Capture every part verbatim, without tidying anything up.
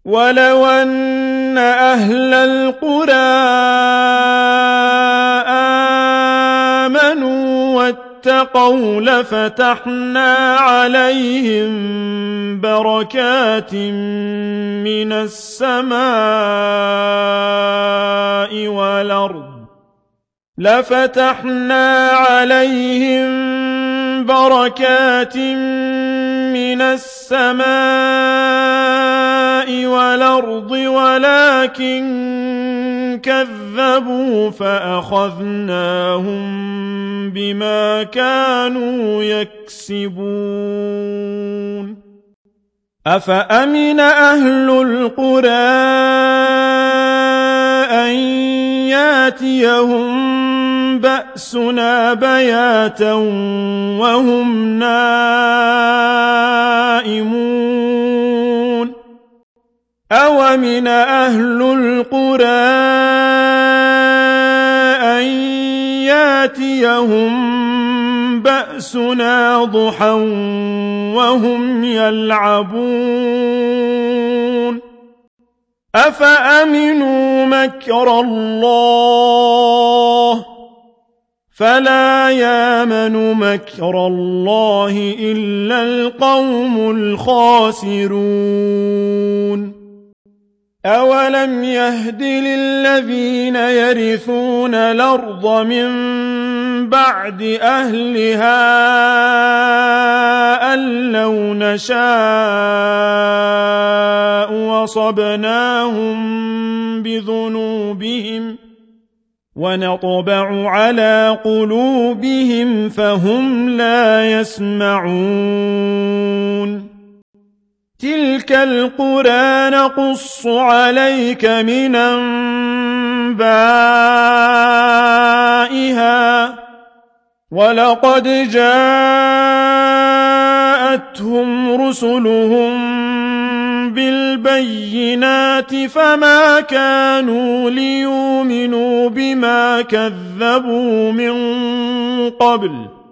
ولو أن أهل القرى آمنوا واتقوا لفتحنا عليهم بركات من السماء والأرض لفتحنا عليهم بركات من السماء والأرض ولكن كذبوا فأخذناهم بما كانوا يكسبون أفأمن أهل القرى أن ياتيهم بأسنا بياتا وهم نائمون أومن أهل القرى أن ياتيهم بأسنا ضحى وهم يلعبون أفأمنوا مكر الله فلا يامن مكر الله إلا القوم الخاسرون أولم يهد للذين يرثون الأرض من بعد أهلها أن لو نشاء وصبناهم بذنوبهم ونطبع على قلوبهم فهم لا يسمعون تلك القرى نقص عليك من أنبائها ولقد جاءتهم رسلهم بالبينات فما كانوا ليؤمنوا بما كذبوا من قبل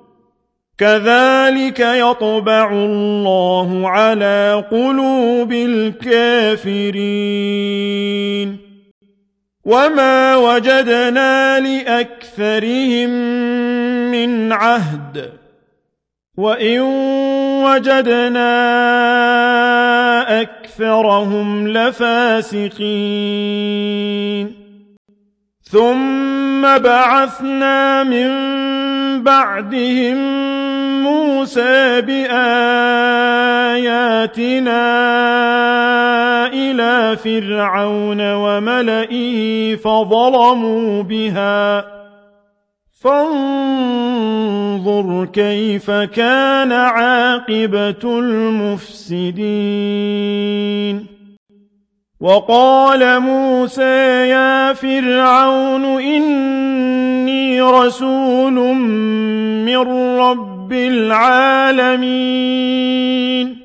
كذلك يطبع الله على قلوب الكافرين وما وجدنا لأكثرهم من عهد وإن وجدنا أكثرهم لفاسقين ثم بعثنا من بعدهم موسى بآياتنا إلى فرعون وملئه فظلموا بها فانظر كيف كان عاقبة المفسدين وقال موسى يا فرعون إني رسول من رب العالمين